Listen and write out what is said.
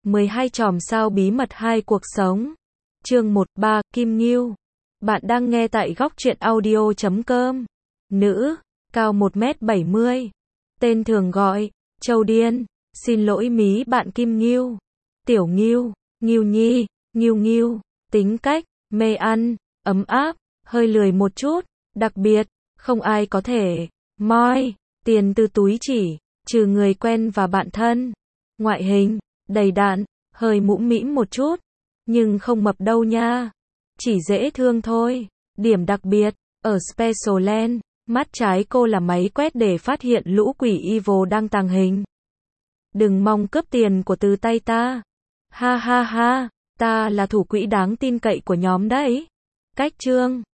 12 chòm sao bí mật 2 cuộc sống. Chương 1-3, Kim Ngưu. Bạn đang nghe tại góc truyện audio.com. Nữ, cao 1m70. Tên thường gọi, Châu Điên. Xin lỗi mí bạn Kim Ngưu. Tiểu Ngưu, Ngưu Nhi, Ngưu Ngưu. Tính cách, mê ăn, ấm áp, hơi lười một chút. Đặc biệt, không ai có thể moi tiền từ túi chỉ, trừ người quen và bạn thân. Ngoại hình, đầy đặn, hơi mũm mĩm một chút, nhưng không mập đâu nha. Chỉ dễ thương thôi. Điểm đặc biệt, ở Special Land, mắt trái cô là máy quét để phát hiện lũ quỷ evil đang tàng hình. Đừng mong cướp tiền của từ tay ta. Ha ha ha, ta là thủ quỹ đáng tin cậy của nhóm đấy. Cách chương